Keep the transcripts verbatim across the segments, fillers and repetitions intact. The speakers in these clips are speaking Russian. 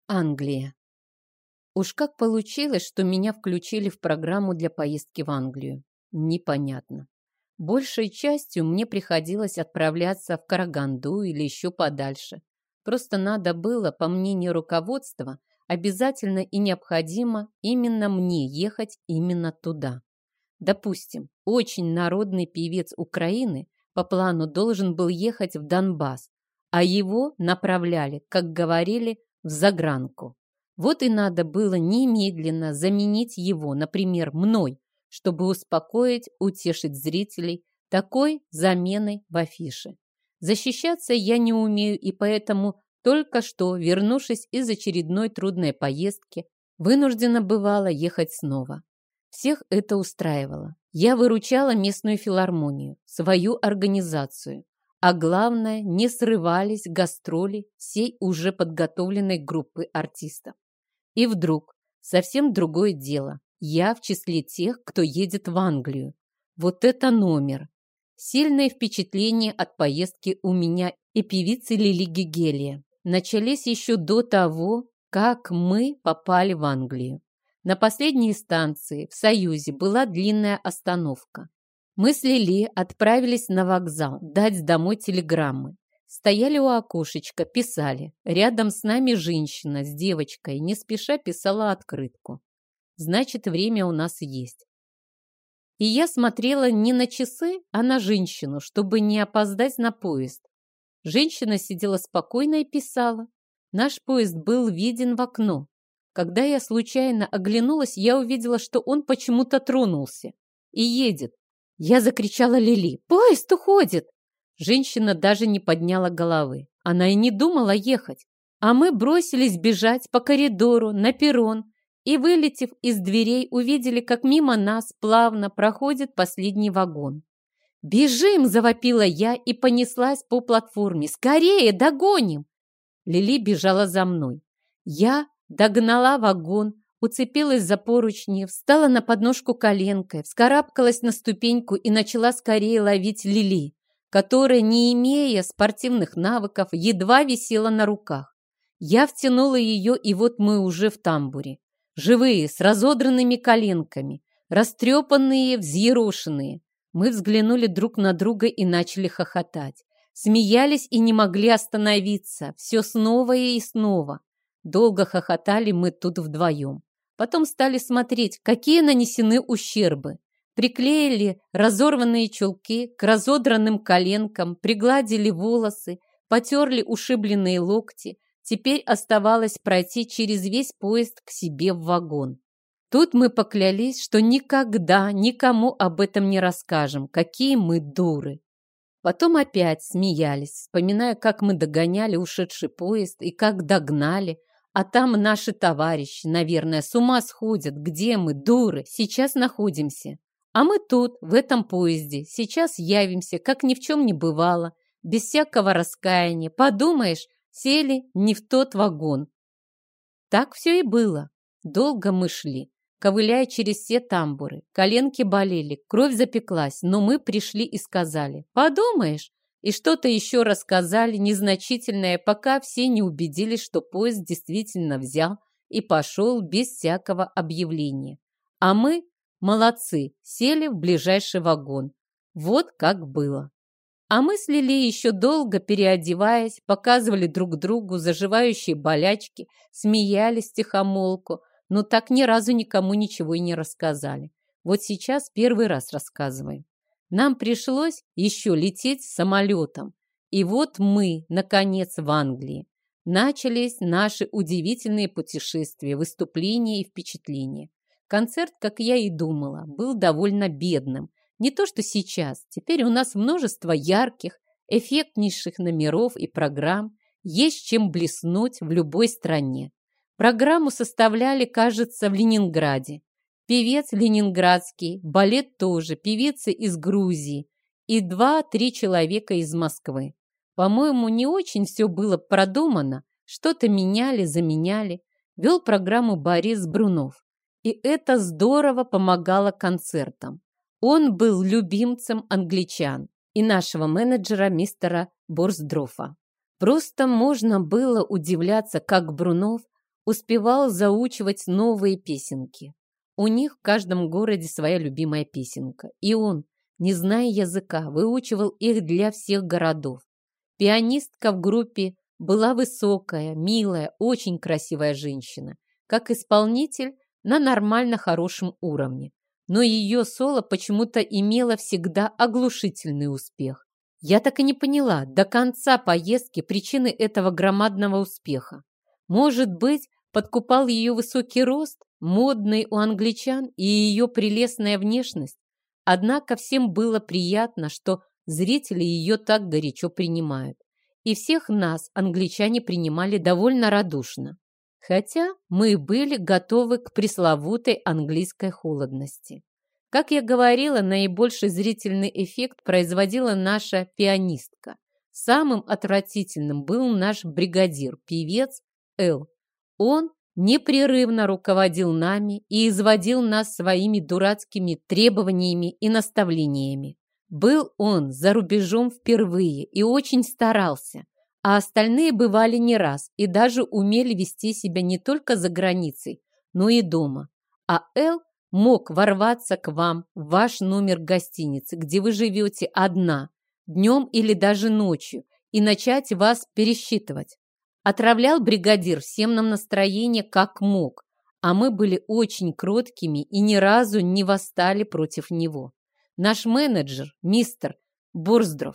Англия. Уж как получилось, что меня включили в программу для поездки в Англию? Непонятно. Большей частью мне приходилось отправляться в Караганду или еще подальше. Просто надо было, по мнению руководства, обязательно и необходимо именно мне ехать именно туда. Допустим, очень народный певец Украины по плану должен был ехать в Донбасс, а его направляли, как говорили, в загранку. Вот и надо было немедленно заменить его, например, мной, чтобы успокоить, утешить зрителей такой заменой в афише. Защищаться я не умею, и поэтому только что, вернувшись из очередной трудной поездки, вынуждена бывала ехать снова. Всех это устраивало. Я выручала местную филармонию, свою организацию. А главное, не срывались гастроли всей уже подготовленной группы артистов. И вдруг совсем другое дело. Я в числе тех, кто едет в Англию. Вот это номер! Сильное впечатление от поездки у меня и певицы Лили Гигелия начались еще до того, как мы попали в Англию. На последней станции в Союзе была длинная остановка. Мы с Лили отправились на вокзал дать домой телеграммы. Стояли у окошечка, писали. Рядом с нами женщина с девочкой не спеша писала открытку. Значит, время у нас есть. И я смотрела не на часы, а на женщину, чтобы не опоздать на поезд. Женщина сидела спокойно и писала. Наш поезд был виден в окно. Когда я случайно оглянулась, я увидела, что он почему-то тронулся и едет. Я закричала Лили: «Поезд уходит!» Женщина даже не подняла головы. Она и не думала ехать. А мы бросились бежать по коридору на перрон и, вылетев из дверей, увидели, как мимо нас плавно проходит последний вагон. «Бежим!» – завопила я и понеслась по платформе. «Скорее, догоним!» Лили бежала за мной. Я догнала вагон, уцепилась за поручни, встала на подножку коленкой, вскарабкалась на ступеньку и начала скорее ловить Лили, которая, не имея спортивных навыков, едва висела на руках. Я втянула ее, и вот мы уже в тамбуре. Живые, с разодранными коленками, растрепанные, взъерошенные. Мы взглянули друг на друга и начали хохотать. Смеялись и не могли остановиться. Все снова и снова. Долго хохотали мы тут вдвоем. Потом стали смотреть, какие нанесены ущербы. Приклеили разорванные чулки к разодранным коленкам, пригладили волосы, потерли ушибленные локти. Теперь оставалось пройти через весь поезд к себе в вагон. Тут мы поклялись, что никогда никому об этом не расскажем, какие мы дуры. Потом опять смеялись, вспоминая, как мы догоняли ушедший поезд и как догнали. А там наши товарищи, наверное, с ума сходят. Где мы, дуры? Сейчас находимся. А мы тут, в этом поезде. Сейчас явимся, как ни в чем не бывало, без всякого раскаяния. Подумаешь, сели не в тот вагон. Так все и было. Долго мы шли, ковыляя через все тамбуры. Коленки болели, кровь запеклась, но мы пришли и сказали: «Подумаешь!» И что-то еще рассказали, незначительное, пока все не убедились, что поезд действительно взял и пошел без всякого объявления. А мы, молодцы, сели в ближайший вагон. Вот как было. А мы с Лили, еще долго переодеваясь, показывали друг другу заживающие болячки, смеялись тихомолку, но так ни разу никому ничего и не рассказали. Вот сейчас первый раз рассказываем. Нам пришлось еще лететь самолетом. И вот мы, наконец, в Англии. Начались наши удивительные путешествия, выступления и впечатления. Концерт, как я и думала, был довольно бедным. Не то что сейчас. Теперь у нас множество ярких, эффектнейших номеров и программ. Есть чем блеснуть в любой стране. Программу составляли, кажется, в Ленинграде. Певец ленинградский, балет тоже, певицы из Грузии и два-три человека из Москвы. По-моему, не очень все было продумано, что-то меняли, заменяли. Вел программу Борис Брунов, и это здорово помогало концертам. Он был любимцем англичан и нашего менеджера мистера Борсдрофа. Просто можно было удивляться, как Брунов успевал заучивать новые песенки. У них в каждом городе своя любимая песенка, и он, не зная языка, выучивал их для всех городов. Пианистка в группе была высокая, милая, очень красивая женщина, как исполнитель на нормально хорошем уровне, но ее соло почему-то имело всегда оглушительный успех. Я так и не поняла до конца поездки причины этого громадного успеха. Может быть, подкупал ее высокий рост, модный у англичан, и ее прелестная внешность? Однако всем было приятно, что зрители ее так горячо принимают. И всех нас англичане принимали довольно радушно. Хотя мы были готовы к пресловутой английской холодности. Как я говорила, наибольший зрительный эффект производила наша пианистка. Самым отвратительным был наш бригадир, певец Эл. Он непрерывно руководил нами и изводил нас своими дурацкими требованиями и наставлениями. Был он за рубежом впервые и очень старался, а остальные бывали не раз и даже умели вести себя не только за границей, но и дома. А Эл мог ворваться к вам в ваш номер гостиницы, где вы живете одна, днем или даже ночью, и начать вас пересчитывать. Отравлял бригадир всем нам настроение как мог, а мы были очень кроткими и ни разу не восстали против него. Наш менеджер, мистер Борздров,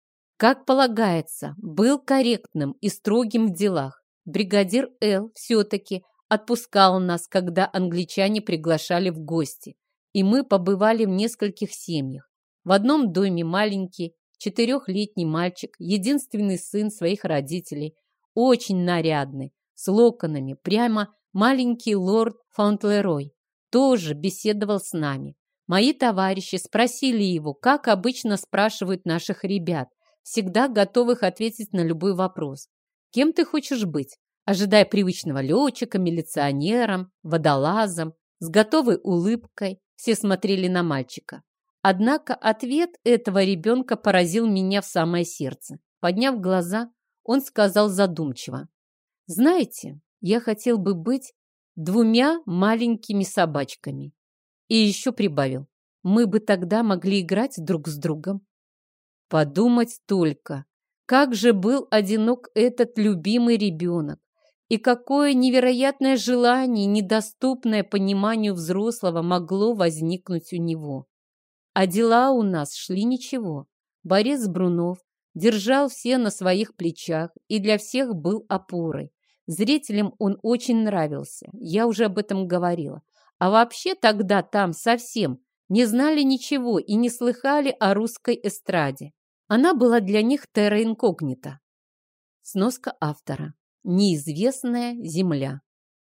как полагается, был корректным и строгим в делах. Бригадир Эл все-таки отпускал нас, когда англичане приглашали в гости, и мы побывали в нескольких семьях. В одном доме маленький четырехлетний мальчик, единственный сын своих родителей, очень нарядный, с локонами, прямо маленький лорд Фаунтлерой, тоже беседовал с нами. Мои товарищи спросили его, как обычно спрашивают наших ребят, всегда готовых ответить на любой вопрос. Кем ты хочешь быть? Ожидая привычного летчика, милиционером, водолазом, с готовой улыбкой, все смотрели на мальчика. Однако ответ этого ребенка поразил меня в самое сердце. Подняв глаза, он сказал задумчиво: «Знаете, я хотел бы быть двумя маленькими собачками». И еще прибавил: «Мы бы тогда могли играть друг с другом». Подумать только, как же был одинок этот любимый ребенок, и какое невероятное желание, недоступное пониманию взрослого, могло возникнуть у него. А дела у нас шли ничего. Борис Брунов держал все на своих плечах и для всех был опорой. Зрителям он очень нравился, я уже об этом говорила. А вообще тогда там совсем не знали ничего и не слыхали о русской эстраде. Она была для них терра инкогнита. Сноска автора. Неизвестная земля.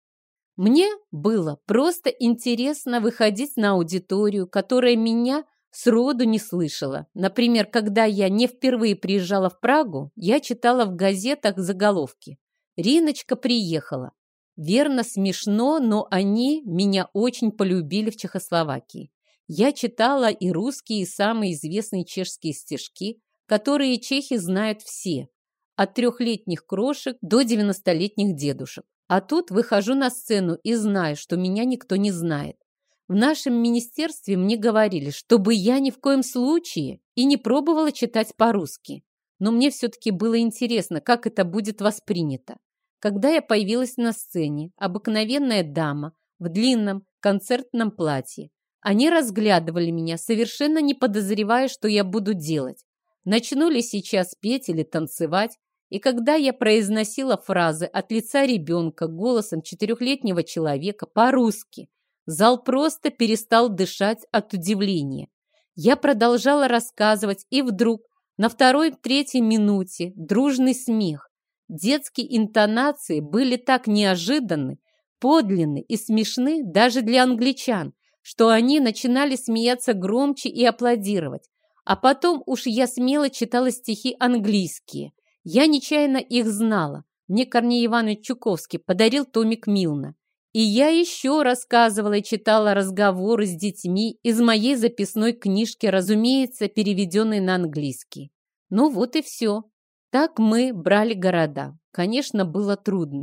Мне было просто интересно выходить на аудиторию, которая меня сроду не слышала. Например, когда я не впервые приезжала в Прагу, я читала в газетах заголовки: «Риночка приехала». Верно, смешно, но они меня очень полюбили в Чехословакии. Я читала и русские, и самые известные чешские стишки, которые чехи знают все, от трехлетних крошек до девяностолетних дедушек. А тут выхожу на сцену и знаю, что меня никто не знает. В нашем министерстве мне говорили, чтобы я ни в коем случае и не пробовала читать по-русски. Но мне все-таки было интересно, как это будет воспринято. Когда я появилась на сцене, обыкновенная дама в длинном концертном платье, они разглядывали меня, совершенно не подозревая, что я буду делать. Начну ли сейчас петь или танцевать? И когда я произносила фразы от лица ребенка голосом четырехлетнего человека по-русски, зал просто перестал дышать от удивления. Я продолжала рассказывать, и вдруг на второй-третьей минуте дружный смех. Детские интонации были так неожиданны, подлинны и смешны даже для англичан, что они начинали смеяться громче и аплодировать. А потом уж я смело читала стихи английские. Я нечаянно их знала. Мне Корней Иванович Чуковский подарил томик Милна. И я еще рассказывала и читала разговоры с детьми из моей записной книжки, разумеется, переведенной на английский. Ну вот и все. Так мы брали города. Конечно, было трудно.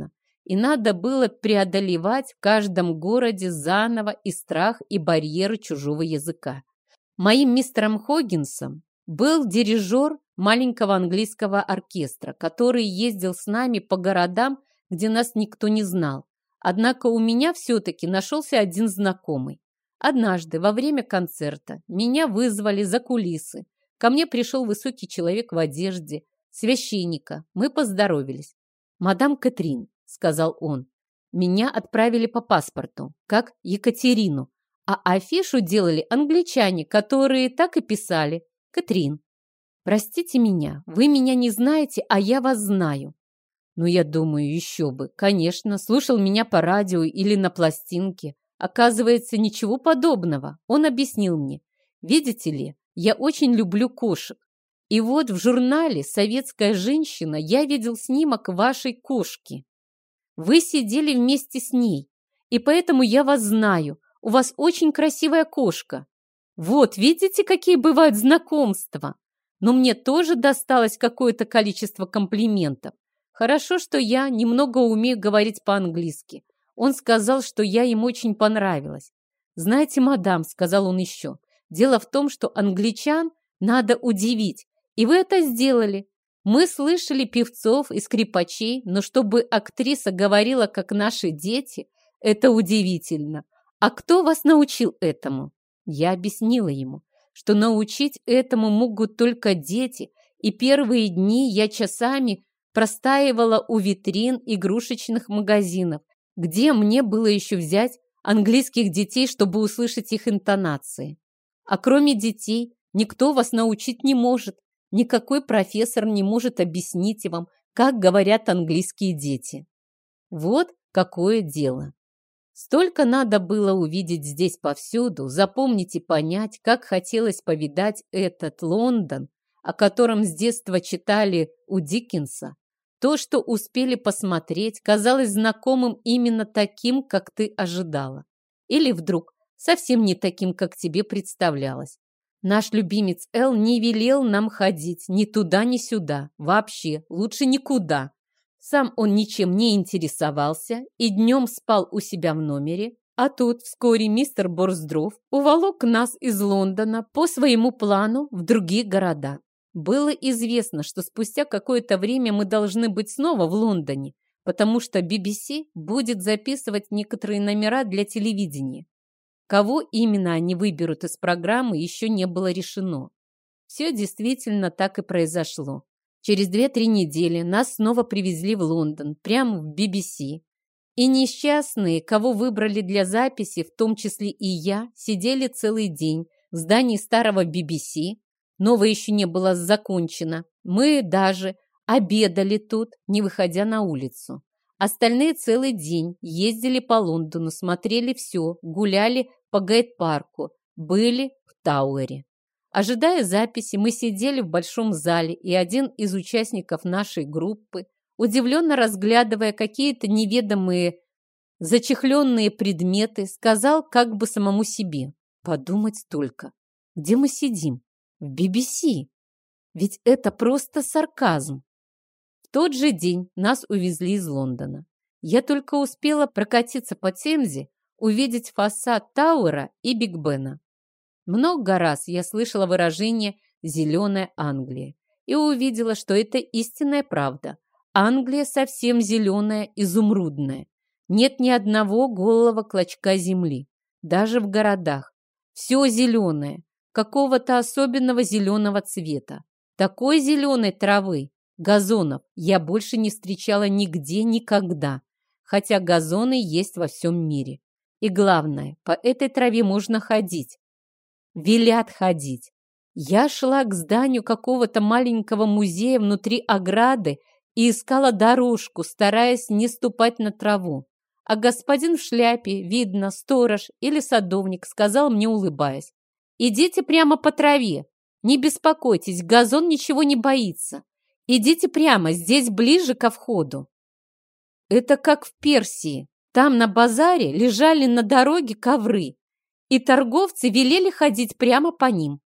и надо было преодолевать в каждом городе заново и страх, и барьеры чужого языка. Моим мистером Хоггинсом был дирижер маленького английского оркестра, который ездил с нами по городам, где нас никто не знал. Однако у меня все-таки нашелся один знакомый. Однажды во время концерта меня вызвали за кулисы. Ко мне пришел высокий человек в одежде священника. Мы поздоровались. «Мадам Кэтрин», — сказал он, — «меня отправили по паспорту, как Екатерину, а афишу делали англичане, которые так и писали «Кэтрин». Простите меня, вы меня не знаете, а я вас знаю». Ну, я думаю, еще бы. Конечно, слушал меня по радио или на пластинке. Оказывается, ничего подобного. Он объяснил мне. Видите ли, я очень люблю кошек. И вот в журнале «Советская женщина» я видел снимок вашей кошки. Вы сидели вместе с ней, и поэтому я вас знаю. У вас очень красивая кошка. Вот, видите, какие бывают знакомства. Но мне тоже досталось какое-то количество комплиментов. Хорошо, что я немного умею говорить по-английски. Он сказал, что я им очень понравилась. «Знаете, мадам», — сказал он еще, — «дело в том, что англичан надо удивить, и вы это сделали. Мы слышали певцов и скрипачей, но чтобы актриса говорила, как наши дети, это удивительно. А кто вас научил этому?» Я объяснила ему, что научить этому могут только дети, и первые дни я часами простаивала у витрин игрушечных магазинов, где мне было еще взять английских детей, чтобы услышать их интонации. А кроме детей никто вас научить не может. Никакой профессор не может объяснить вам, как говорят английские дети. Вот какое дело. Столько надо было увидеть здесь повсюду, запомнить и понять, как хотелось повидать этот Лондон, о котором с детства читали у Диккенса. То, что успели посмотреть, казалось знакомым именно таким, как ты ожидала. Или вдруг совсем не таким, как тебе представлялось. Наш любимец Эл не велел нам ходить ни туда, ни сюда. Вообще, лучше никуда. Сам он ничем не интересовался и днем спал у себя в номере. А тут вскоре мистер Борздров уволок нас из Лондона по своему плану в другие города. Было известно, что спустя какое-то время мы должны быть снова в Лондоне, потому что би би си будет записывать некоторые номера для телевидения. Кого именно они выберут из программы, еще не было решено. Все действительно так и произошло. Через две-три недели нас снова привезли в Лондон, прямо в би би си. И несчастные, кого выбрали для записи, в том числе и я, сидели целый день в здании старого би би си. Новое еще не было закончено. Мы даже обедали тут, не выходя на улицу. Остальные целый день ездили по Лондону, смотрели все, гуляли по Гайд-парку, были в Тауэре. Ожидая записи, мы сидели в большом зале, и один из участников нашей группы, удивленно разглядывая какие-то неведомые зачехленные предметы, сказал как бы самому себе: «Подумать только, где мы сидим? В би би си. Ведь это просто сарказм». В тот же день нас увезли из Лондона. Я только успела прокатиться по Темзе, увидеть фасад Тауэра и Биг Бена. Много раз я слышала выражение «зеленая Англия» и увидела, что это истинная правда. Англия совсем зеленая, изумрудная. Нет ни одного голого клочка земли, даже в городах. Все зеленое, какого-то особенного зеленого цвета. Такой зеленой травы, газонов я больше не встречала нигде никогда, хотя газоны есть во всем мире. И главное, по этой траве можно ходить. Велят ходить. Я шла к зданию какого-то маленького музея внутри ограды и искала дорожку, стараясь не ступать на траву. А господин в шляпе, видно, сторож или садовник, сказал мне, улыбаясь: «Идите прямо по траве. Не беспокойтесь, газон ничего не боится. Идите прямо, здесь ближе ко входу». Это как в Персии. Там на базаре лежали на дороге ковры, и торговцы велели ходить прямо по ним.